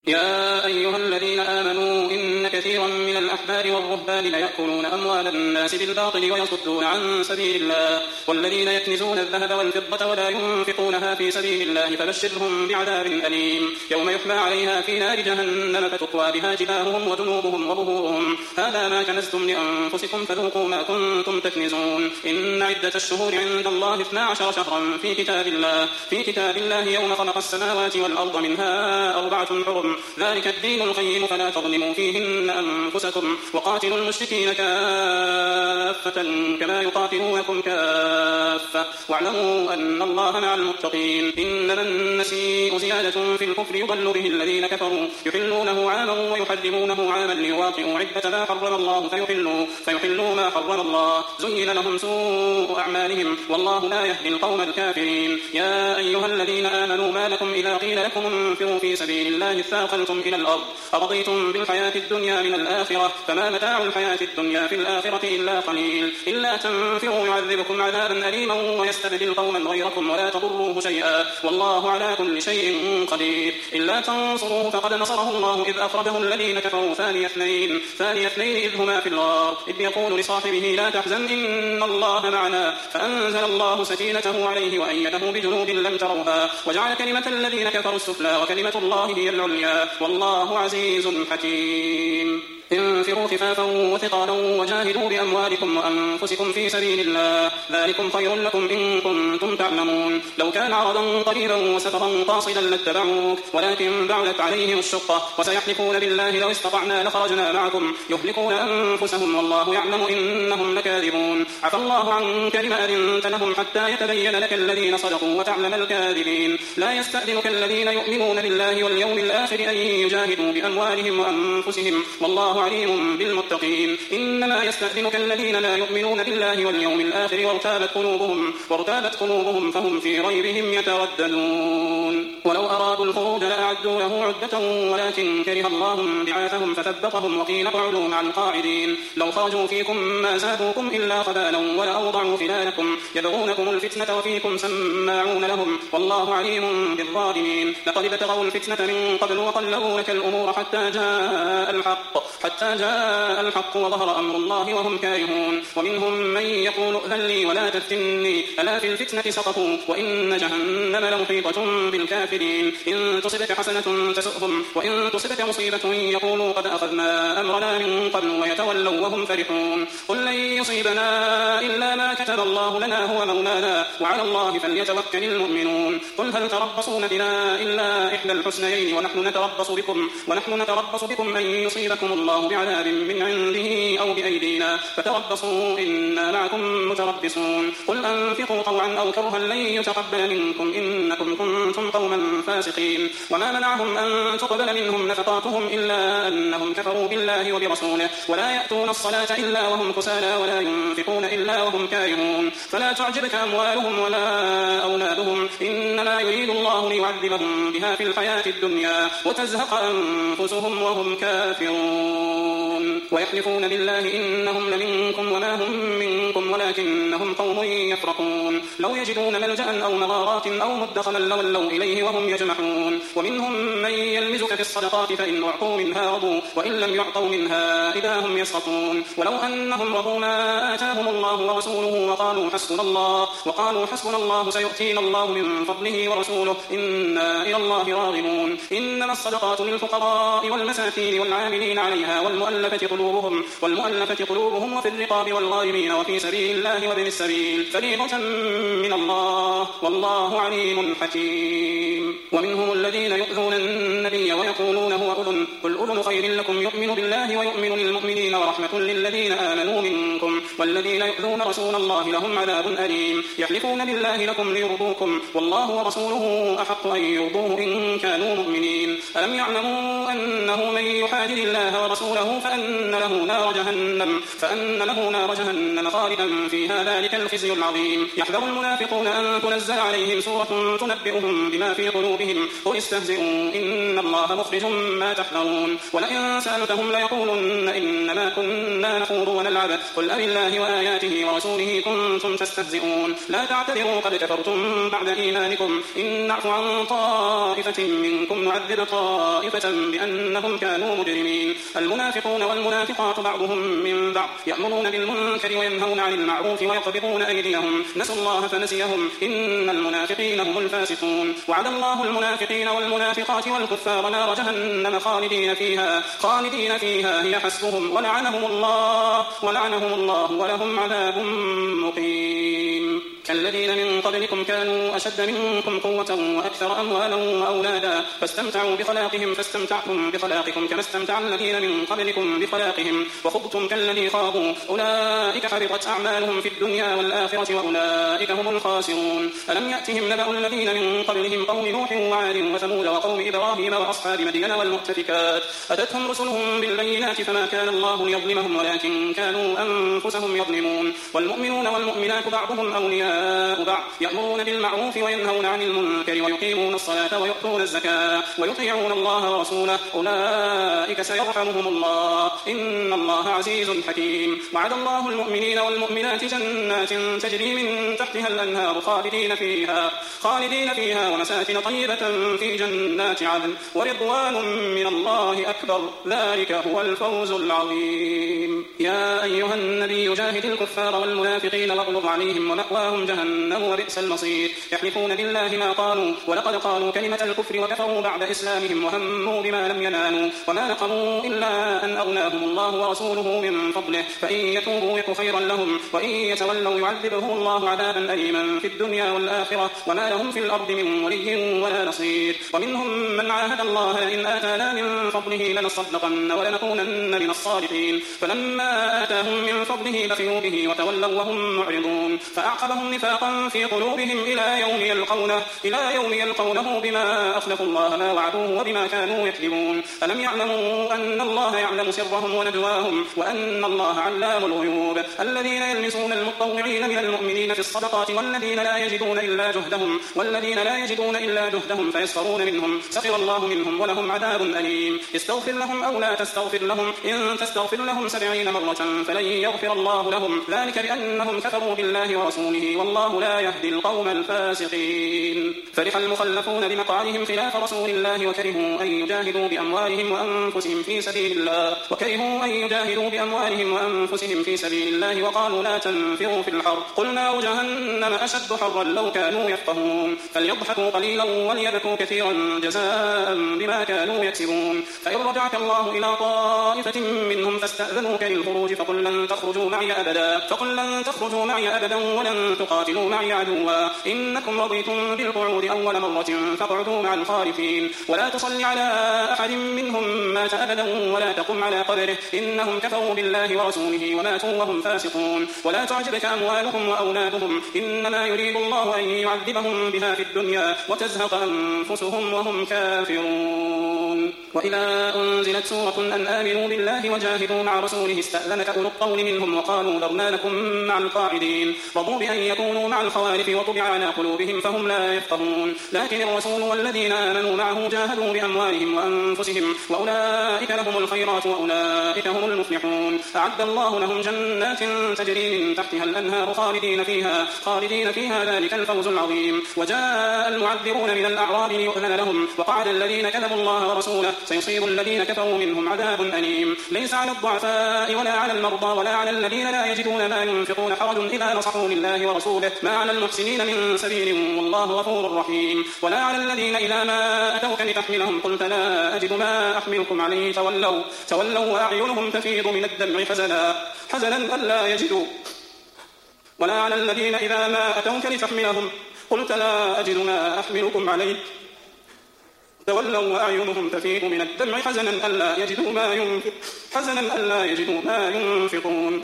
يا أيها الذين آمنوا إن كثيرا من الأحبار والرهبان ليأكلون أموال الناس بالباطل ويصدون عن سبيل الله والذين يكنزون الذهب والفضة ولا ينفقونها في سبيل الله فبشرهم بعذاب أليم يوم يحمى عليها في نار جهنم فتقوى بها جباههم وجنوبهم وظهورهم هذا ما كنزتم لأنفسكم فذوقوا ما كنتم تكنزون إن عدة الشهور عند الله 12 شهرا في كتاب الله يوم خلق السماوات والأرض منها 4 حرم ذلك الدين القيم فلا تظلموا فيهن أنفسكم وقاتلوا المشركين كافة كما يقاتلونكم كافة واعلموا أن الله مع المتقين إنما النسيء زيادة في الكفر يضل به الذين كفروا يحلونه عاما ويحرمونه عاما ليواطئوا عدة ما حرم الله فيحلوا ما حرم الله زين لهم سوء أعمالهم والله لا يهدي القوم الكافرين يا أيها الذين آمنوا ما لكم إذا قيل لكم انفروا في سبيل الله ثاقلتم إلى الأرض أرضيتم بالحياة الدنيا من الآخرة فما متاع الحياة الدنيا في الآخرة إلا قليل إلا تنفروا يعذبكم عذابا أليما ويستبدل قوما غيركم ولا تضروه شيئا والله على كل شيء قدير إلا تنصروه فقد نصره الله إذ أخرجه الذين كفروا ثاني اثنين إذ هما في الغار إذ يقول لصاحبه لا تحزن إن الله معنا فأنزل الله سكينته عليه وأيده بجنود لم تروها وجعل كلمة الذين كفروا السفلى وكلمة الله هي العليا والله عزيز حكيم انفروا خفافا وثقالا وجاهدوا بأموالكم وأنفسكم في سبيل الله ذلكم خير لكم إن كنتم تعلمون لو كان عرضا قريبا وسفرا قاصدا لاتبعوك ولكن بعدت عليهم الشقة وسيحلفون بالله لو استطعنا لخرجنا معكم يهلكون أنفسهم والله يعلم إنهم لكاذبون عفى الله عنك لما أذنت لهم حتى يتبين لك الذين صدقوا وتعلم الكاذبين لا يستأذنك الذين يؤمنون بالله واليوم الآخر أن يجاهدوا بأموالهم وأنفسهم والله عليم بالمتقين إنما يستأذنك الذين لا يؤمنون بالله واليوم الآخر وارتابت قلوبهم فهم في ريبهم يترددون ولو أرادوا الخروج لأعدوا له عدة ولكن كره الله بعاثهم فثبطهم وقيل اقعدوا مع القاعدين لو خرجوا فيكم ما زادوكم إلا خبالا ولأوضعوا خلالكم يبغونكم الفتنة وفيكم سماعون لهم والله عليم بالظالمين لقد ابتغوا الفتنة من قبل وقلبوا لك الأمور حتى جاء الحق وظهر أمر الله وهم كارهون ومنهم من يقول ائذن لي ولا تفتني ألا في الفتنة سقطوا وإن جهنم لمحيطة بالكافرين إن تصبك حسنة تسؤهم وإن تصبك مصيبة يقولوا قد أخذنا أمرنا من قبل ويتولوا وهم فرحون قل لن يصيبنا إلا ما كتب الله لنا هو مولانا وعلى الله فليتوكل المؤمنون قل هل تربصون بنا إلا إحدى الحسنيين ونحن نتربص بكم أن يصيبكم الله بعذاب من عنده أو بأيدينا فتربصوا إنا معكم متربصون قل أنفقوا طوعا أو كرها لن يتقبل منكم إنكم كنتم قوما فاسقين وما منعهم أن تقبل منهم نفقاتهم إلا أنهم كفروا بالله وبرسوله ولا يأتون الصلاة إلا وهم كسالى ولا ينفقون إلا وهم كارهون فلا تعجبك أموالهم ولا أولادهم إنما يريد الله ليعذبهم بها في الحياة الدنيا وتزهق أنفسهم وهم كافرون ويحلفون بالله إنهم لمنكم وما هم منكم ولكنهم قوم يفرقون لو يجدون ملجأ أو مغارات أو مدخلا لولوا إليه وهم يجمحون ومنهم من يلمزك في الصدقات فإن أعطوا منها رضوا وإن لم يعطوا منها إذا هم يسخطون ولو أنهم رضوا ما آتاهم الله ورسوله وقالوا حسبنا الله سيؤتينا الله من فضله ورسوله إنا إلى الله راغبون إنما الصدقات للفقراء والمساكين والعاملين عليها والمؤلفة قلوبهم وفي الرقاب والغارمين وفي سبيل الله وابن السبيل فريضة من الله والله عليم حكيم ومنهم الذين يؤذون النبي ويقولون هو أذن قل أذن خير لكم يؤمن بالله ويؤمن للمؤمنين ورحمة للذين آمنوا منكم والذين يؤذون رسول الله لهم عذاب أليم يحلفون بالله لكم ليرضوكم والله ورسوله أحق أن يرضوه إن كانوا مؤمنين ألم يعلموا أنه من يحادد الله ورسوله فأن له نار جهنم خالدا فيها ذلك الخزي العظيم يحذر المنافقون أن تنزل عليهم سورة تنبئهم بما في قلوبهم قل استهزئوا إن الله مخرج ما تحذرون ولئن سألتهم ليقولن إنما كنا نخوض ونلعب قل أبالله بالله وآياته ورسوله كنتم تستهزئون لا تعتذروا قد كفرتم بعد إيمانكم إن نعفو عن طائفة منكم نعذب طائفة بأنهم كانوا مجرمين المنافقون والمنافقات بعضهم من بعض يأمرون بالمنكر وينهون عن المعروف ويقبضون أيديهم نسوا الله فنسيهم إن المنافقين هم الفاسقون وعد الله المنافقين والمنافقات والكفار نار جهنم خالدين فيها هي حسبهم ولعنهم الله ولهم عذاب مقيم كالذين من قبلكم كانوا أشد منكم قوة وأكثر أموالا وأولادا فاستمتعوا بخلاقهم فاستمتعتم بخلاقكم كما استمتع الذين من قبلكم بخلاقهم وخضتم كالذي خاضوا أولئك حبطت أعمالهم في الدنيا والآخرة وأولئك هم الخاسرون ألم يأتهم نبأ الذين من قبلهم قوم نوح وعاد وثمود وقوم إبراهيم وأصحاب مدين والمؤتفكات أتتهم رسلهم بالبينات فما كان الله ليظلمهم ولكن كانوا أنفسهم يظلمون والمؤمنون والمؤمنات بعضهم أولياء بعض يأمرون بالمعروف وينهون عن المنكر ويقيمون الصلاة ويؤتون الزكاة ويطيعون الله ورسوله أولئك سيرحمهم الله إن الله عزيز حكيم وعد الله المؤمنين والمؤمنات جنات تجري من تحتها الأنهار خالدين فيها ومساكن طيبة في جنات عدن ورضوان من الله أكبر ذلك هو الفوز العظيم يا أيها النبي جاهد الكفار والمنافقين واغلظ عليهم ومأواهم جهنم وبئس المصير يحلفون بالله ما قالوا ولقد قالوا كلمة الكفر وكفروا بعد إسلامهم وهموا بما لم ينالوا وما نقموا إلا أن أغناهم الله ورسوله من فضله فإن يتوبوا يك خيرا لهم وإن يتولوا يعذبهم الله عذابا أليما في الدنيا والآخرة وما لهم في الأرض من ولي ولا نصير ومنهم من عاهد الله لئن آتانا من فضله لنصدقن ولنكونن من الصالحين فلما آتاهم من فضله بخلوا به وتولوا وهم معرضون فأعقبهم نفاقا في قلوبهم إلى يوم يلقونه بما أخلفوا الله ما وعدوه وبما كانوا يكذبون ألم يعلموا أن الله يعلم سرهم ونجواهم وأن الله علام الغيوب الذين يلمسون المطوعين من المؤمنين في الصدقات والذين لا يجدون إلا جهدهم فيسخرون منهم سخر الله منهم ولهم عذاب أليم استغفر لهم أو لا تستغفر لهم إن تستغفر لهم 70 مرة فلن يغفر الله لهم ذلك بأنهم كفروا بالله ورسوله والله لا يهدي القوم الفاسقين فرح المخلفون بمقعدهم خلاف رسول الله وكرهوا أن يجاهدوا بأموالهم وأنفسهم في سبيل الله وقالوا لا تنفروا في الحر قل نار جهنم أشد حرا لو كانوا يفقهون فليضحكوا قليلا وليبكوا كثيرا جزاء بما كانوا يكسبون فإن رجعك الله إلى طائفة منهم فاستأذنوك للخروج فقل لن تخرجوا معي أبدا ولن تقاتلوا معي عدوا إنكم رضيتم بالقعود أول مرة فاقعدوا مع الخالفين ولا تصل على أحد منهم مات أبدا ولا تقم على قبره إنهم كفروا بالله ورسوله وماتوا وهم فاسقون ولا تعجبك أموالهم وأولادهم إنما يريد الله أن يعذبهم بها في الدنيا وتزهق أنفسهم وهم كافرون وإذا أنزلت سورة أن آمنوا بالله وجاهدوا مع رسوله استأذنك أولو الطول منهم وقالوا ذرنا لكم مع القاعدين رضوا بأن يكونوا مع الخوالف وطبع على قلوبهم فهم لا يفقهون لكن الرسول والذين آمنوا معه جاهدوا بأموالهم وأنفسهم وأولئك لهم الخيرات وأولئك هم المفلحون أعد الله لهم جنات تجري من تحتها الأنهار خالدين فيها ذلك الفوز العظيم وجاء المعذرون من الأعراب ليؤذن لهم وقعد الذين كذبوا الله ورسوله سيصيب الذين كفروا منهم عذاب أليم ليس على الضعفاء ولا على المرضى ولا على الذين لا يجدون ما ينفقون حرج إذا نصحوا لله ورسوله ما على المحسنين من سبيل والله غفور رحيم ولا على الذين إذا ما أتوك لتحملهم قلت لا أجد ما أحملكم عليه تولوا وأعينهم تفيض من الدمع حزنا ألا يجدوا ولا على الذين إذا ما أتوك لتحملهم قلت لا أجد ما أحملكم عليه تولوا وأعينهم تفيض من الدمع حزنا ألا يجدوا ما ينفقون